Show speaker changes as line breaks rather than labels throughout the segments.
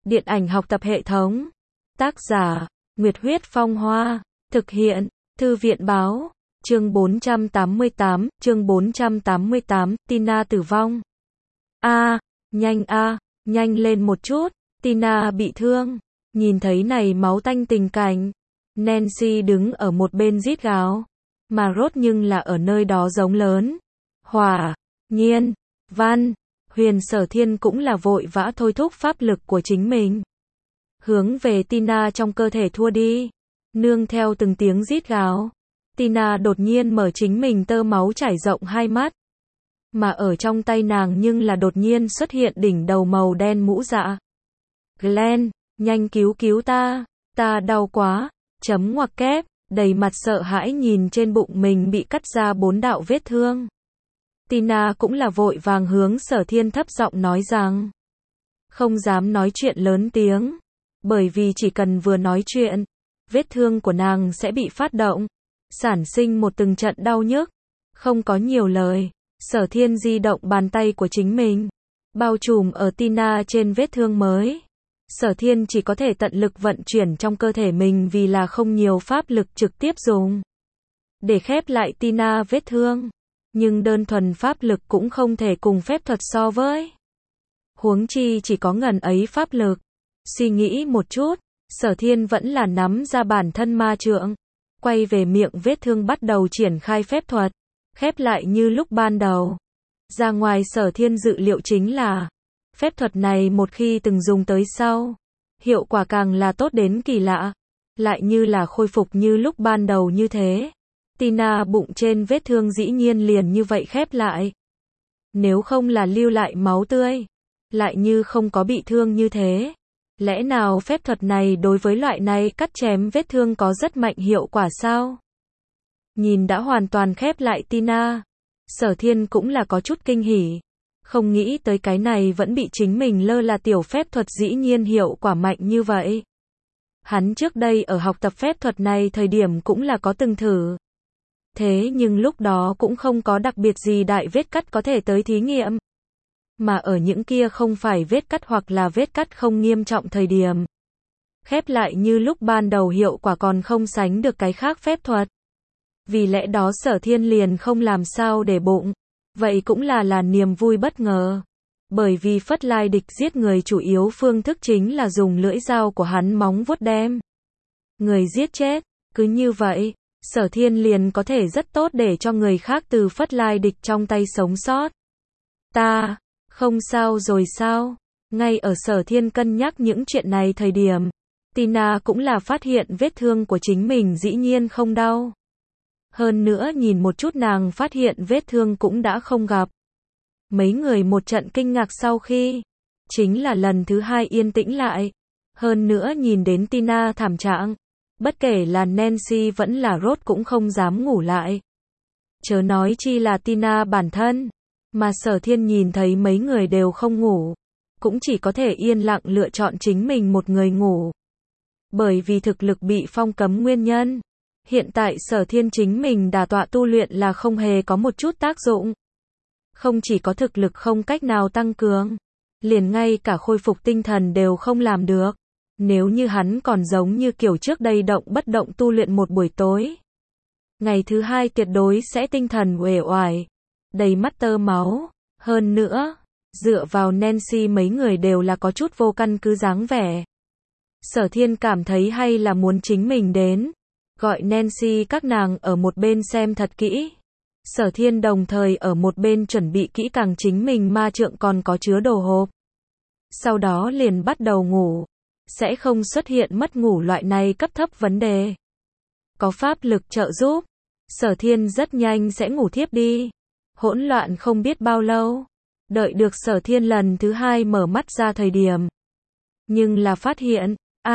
Điện ảnh học tập hệ thống. Tác giả, Nguyệt Huyết Phong Hoa. Thực hiện, Thư viện Báo. Chương 488, Tina tử vong. Nhanh lên một chút, Tina bị thương. Nhìn thấy này máu tanh tình cảnh, Nancy đứng ở một bên rít gào, mà Rốt nhưng là ở nơi đó giống lớn. Hỏa, Nhiên, Văn, Huyền Sở Thiên cũng là vội vã thôi thúc pháp lực của chính mình, hướng về Tina trong cơ thể thua đi. Nương theo từng tiếng rít gào, Tina đột nhiên mở chính mình tơ máu chảy rộng hai mắt. Mà ở trong tay nàng nhưng là đột nhiên xuất hiện đỉnh đầu màu đen mũ dạ. Glenn, nhanh cứu ta đau quá, ngoặc kép, đầy mặt sợ hãi nhìn trên bụng mình bị cắt ra 4 đạo vết thương. Tina cũng là vội vàng hướng Sở Thiên thấp giọng nói rằng, không dám nói chuyện lớn tiếng, bởi vì chỉ cần vừa nói chuyện, vết thương của nàng sẽ bị phát động, sản sinh một từng trận đau nhức. Không có nhiều lời, Sở Thiên di động bàn tay của chính mình, bao trùm ở Tina trên vết thương mới. Sở Thiên chỉ có thể tận lực vận chuyển trong cơ thể mình vì là không nhiều pháp lực trực tiếp dùng để khép lại Tina vết thương. Nhưng đơn thuần pháp lực cũng không thể cùng phép thuật so với. Huống chi chỉ có ngần ấy pháp lực. Suy nghĩ một chút, Sở Thiên vẫn là nắm ra bản thân ma trượng, quay về miệng vết thương bắt đầu triển khai phép thuật, khép lại như lúc ban đầu. Ra ngoài Sở Thiên dự liệu chính là, phép thuật này một khi từng dùng tới sau, hiệu quả càng là tốt đến kỳ lạ, lại như là khôi phục như lúc ban đầu như thế. Tina bụng trên vết thương dĩ nhiên liền như vậy khép lại. Nếu không là lưu lại máu tươi, lại như không có bị thương như thế. Lẽ nào phép thuật này đối với loại này cắt chém vết thương có rất mạnh hiệu quả sao? Nhìn đã hoàn toàn khép lại Tina, Sở Thiên cũng là có chút kinh hỉ. Không nghĩ tới cái này vẫn bị chính mình lơ là tiểu phép thuật dĩ nhiên hiệu quả mạnh như vậy. Hắn trước đây ở học tập phép thuật này thời điểm cũng là có từng thử. Thế nhưng lúc đó cũng không có đặc biệt gì đại vết cắt có thể tới thí nghiệm. Mà ở những kia không phải vết cắt hoặc là vết cắt không nghiêm trọng thời điểm, khép lại như lúc ban đầu hiệu quả còn không sánh được cái khác phép thuật. Vì lẽ đó Sở Thiên liền không làm sao để bụng. Vậy cũng là niềm vui bất ngờ. Bởi vì Phất Lai Địch giết người chủ yếu phương thức chính là dùng lưỡi dao của hắn móng vuốt đem người giết chết. Cứ như vậy, Sở Thiên liền có thể rất tốt để cho người khác từ Phất Lai Địch trong tay sống sót. Ta, không sao rồi sao? Ngay ở Sở Thiên cân nhắc những chuyện này thời điểm, Tina cũng là phát hiện vết thương của chính mình dĩ nhiên không đau. Hơn nữa nhìn một chút nàng phát hiện vết thương cũng đã không gặp. Mấy người một trận kinh ngạc sau khi, chính là lần thứ hai yên tĩnh lại. Hơn nữa nhìn đến Tina thảm trạng, bất kể là Nancy vẫn là Rốt cũng không dám ngủ lại. Chớ nói chi là Tina bản thân, mà Sở Thiên nhìn thấy mấy người đều không ngủ, cũng chỉ có thể yên lặng lựa chọn chính mình một người ngủ. Bởi vì thực lực bị phong cấm nguyên nhân, hiện tại Sở Thiên chính mình đả tọa tu luyện là không hề có một chút tác dụng. Không chỉ có thực lực không cách nào tăng cường, liền ngay cả khôi phục tinh thần đều không làm được. Nếu như hắn còn giống như kiểu trước đây động bất động tu luyện một buổi tối, ngày thứ hai tuyệt đối sẽ tinh thần uể oải, đầy mắt tơ máu. Hơn nữa, dựa vào Nancy mấy người đều là có chút vô căn cứ dáng vẻ. Sở Thiên cảm thấy hay là muốn chính mình đến, gọi Nancy các nàng ở một bên xem thật kỹ. Sở Thiên đồng thời ở một bên chuẩn bị kỹ càng chính mình ma trượng còn có chứa đồ hộp. Sau đó liền bắt đầu ngủ, sẽ không xuất hiện mất ngủ loại này cấp thấp vấn đề. Có pháp lực trợ giúp, Sở Thiên rất nhanh sẽ ngủ thiếp đi. Hỗn loạn không biết bao lâu, đợi được Sở Thiên lần thứ hai mở mắt ra thời điểm. Nhưng là phát hiện,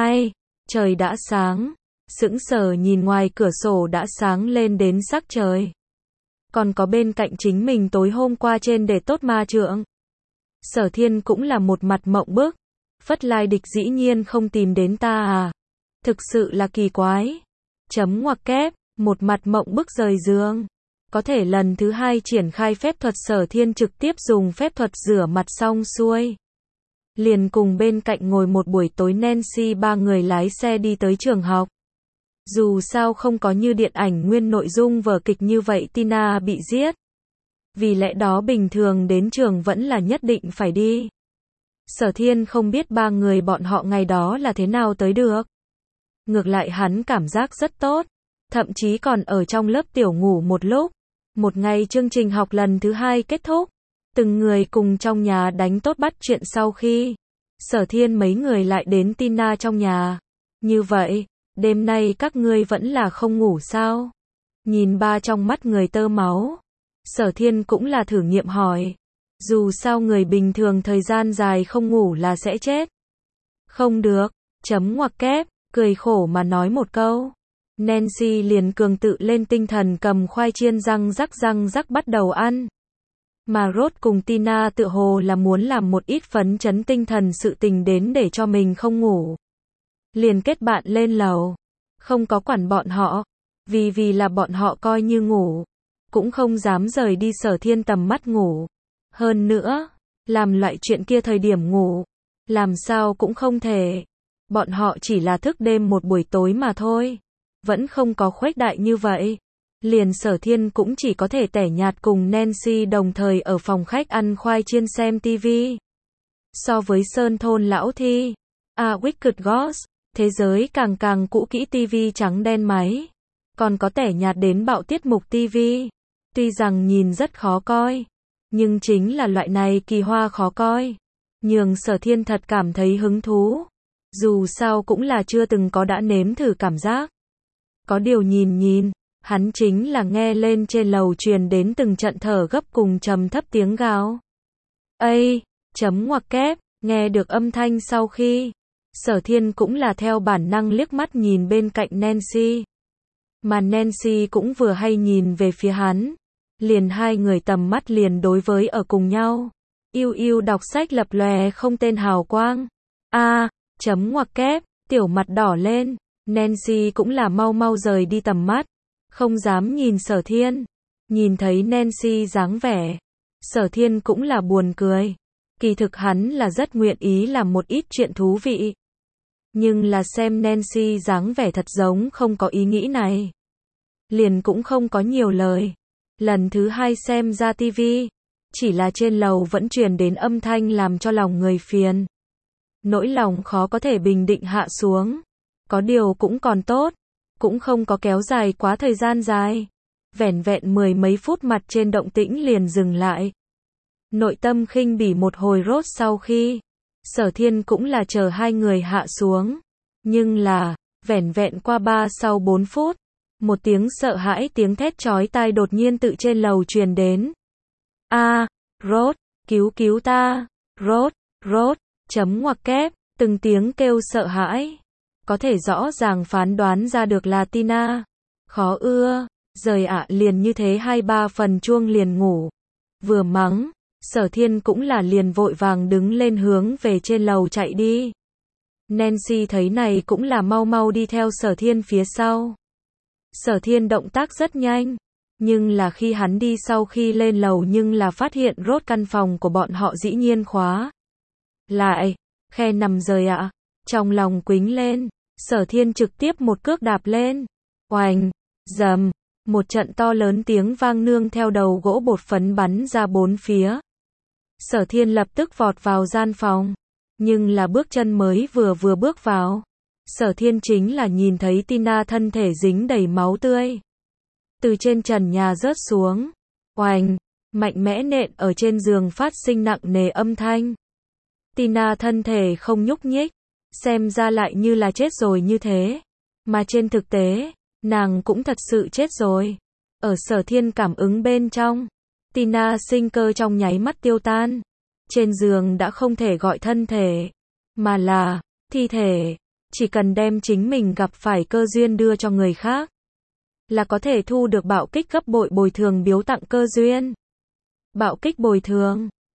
trời đã sáng, sững sờ nhìn ngoài cửa sổ đã sáng lên đến sắc trời. Còn có bên cạnh chính mình tối hôm qua trên để tốt ma trượng. Sở Thiên cũng là một mặt mộng bức. Phất Lai Địch dĩ nhiên không tìm đến ta à? Thực sự là kỳ quái. Ngoặc kép, một mặt mộng bức rời giường. Có thể lần thứ hai triển khai phép thuật Sở Thiên trực tiếp dùng phép thuật rửa mặt xong xuôi. liền cùng bên cạnh ngồi một buổi tối Nancy ba người lái xe đi tới trường học. Dù sao không có như điện ảnh nguyên nội dung vở kịch như vậy Tina bị giết. Vì lẽ đó bình thường đến trường vẫn là nhất định phải đi. Sở Thiên không biết ba người bọn họ ngày đó là thế nào tới được. Ngược lại hắn cảm giác rất tốt, thậm chí còn ở trong lớp tiểu ngủ một lúc. Một ngày chương trình học lần thứ 2 kết thúc, từng người cùng trong nhà đánh tốt bắt chuyện sau khi Sở Thiên mấy người lại đến Tina trong nhà. Như vậy, đêm nay các ngươi vẫn là không ngủ sao? Nhìn ba trong mắt người tơ máu, Sở Thiên cũng là thử nghiệm hỏi. Dù sao người bình thường thời gian dài không ngủ là sẽ chết. Không được, chấm ngoặc kép, cười khổ mà nói một câu. Nancy liền cường tự lên tinh thần cầm khoai chiên răng rắc bắt đầu ăn. Mà Rose cùng Tina tựa hồ là muốn làm một ít phấn chấn tinh thần sự tình đến để cho mình không ngủ. Liền kết bạn lên lầu. Không có quản bọn họ. Vì là bọn họ coi như ngủ. Cũng không dám rời đi Sở Thiên tầm mắt ngủ. Hơn nữa, làm loại chuyện kia thời điểm ngủ. Làm sao cũng không thể. Bọn họ chỉ là thức đêm một buổi tối mà thôi. Vẫn không có khuếch đại như vậy. Liền Sở Thiên cũng chỉ có thể tẻ nhạt cùng Nancy đồng thời ở phòng khách ăn khoai chiên xem TV. So với Sơn Thôn Lão Thi, A Wicked Ghost, thế giới càng cũ kỹ TV trắng đen máy. Còn có tẻ nhạt đến bạo tiết mục TV. Tuy rằng nhìn rất khó coi, nhưng chính là loại này kỳ hoa khó coi. Nhường Sở Thiên thật cảm thấy hứng thú. Dù sao cũng là chưa từng có đã nếm thử cảm giác. Có điều nhìn, hắn chính là nghe lên trên lầu truyền đến từng trận thở gấp cùng trầm thấp tiếng gào. Ây, chấm ngoặc kép, nghe được âm thanh sau khi, Sở Thiên cũng là theo bản năng liếc mắt nhìn bên cạnh Nancy. Mà Nancy cũng vừa hay nhìn về phía hắn. Liền hai người tầm mắt liền đối với ở cùng nhau. Yêu đọc sách lập lòe không tên hào quang. Chấm ngoặc kép, tiểu mặt đỏ lên. Nancy cũng là mau rời đi tầm mắt. Không dám nhìn Sở Thiên. Nhìn thấy Nancy dáng vẻ, Sở Thiên cũng là buồn cười. Kỳ thực hắn là rất nguyện ý làm một ít chuyện thú vị. Nhưng là xem Nancy dáng vẻ thật giống không có ý nghĩ này. Liền cũng không có nhiều lời. Lần thứ 2 xem ra TV, chỉ là trên lầu vẫn truyền đến âm thanh làm cho lòng người phiền. Nỗi lòng khó có thể bình định hạ xuống. Có điều cũng còn tốt, cũng không có kéo dài quá thời gian dài. Vẻn vẹn 10 mấy phút mặt trên động tĩnh liền dừng lại. Nội tâm khinh bỉ một hồi rốt sau khi, Sở Thiên cũng là chờ hai người hạ xuống. Nhưng là, vẻn vẹn qua sau 4 phút, một tiếng sợ hãi tiếng thét chói tai đột nhiên tự trên lầu truyền đến. Rốt, cứu ta, rốt, chấm ngoặc kép, từng tiếng kêu sợ hãi. Có thể rõ ràng phán đoán ra được là Tina. Khó ưa, rời liền như thế 2-3 phần chuông liền ngủ. Vừa mắng, Sở Thiên cũng là liền vội vàng đứng lên hướng về trên lầu chạy đi. Nancy thấy này cũng là mau đi theo Sở Thiên phía sau. Sở Thiên động tác rất nhanh, nhưng là khi hắn đi sau khi lên lầu nhưng là phát hiện rốt căn phòng của bọn họ dĩ nhiên khóa lại, khe nằm rời Trong lòng quính lên, Sở Thiên trực tiếp một cước đạp lên. Oành, dầm, một trận to lớn tiếng vang nương theo đầu gỗ bột phấn bắn ra bốn phía. Sở Thiên lập tức vọt vào gian phòng, nhưng là bước chân mới vừa bước vào, Sở Thiên chính là nhìn thấy Tina thân thể dính đầy máu tươi. Từ trên trần nhà rớt xuống. Oành, mạnh mẽ nện ở trên giường phát sinh nặng nề âm thanh. Tina thân thể không nhúc nhích, xem ra lại như là chết rồi như thế. Mà trên thực tế, nàng cũng thật sự chết rồi. Ở Sở Thiên cảm ứng bên trong, Tina sinh cơ trong nháy mắt tiêu tan. Trên giường đã không thể gọi thân thể, mà là thi thể. Chỉ cần đem chính mình gặp phải cơ duyên đưa cho người khác, là có thể thu được bạo kích gấp bội bồi thường biếu tặng cơ duyên. Bạo kích bồi thường,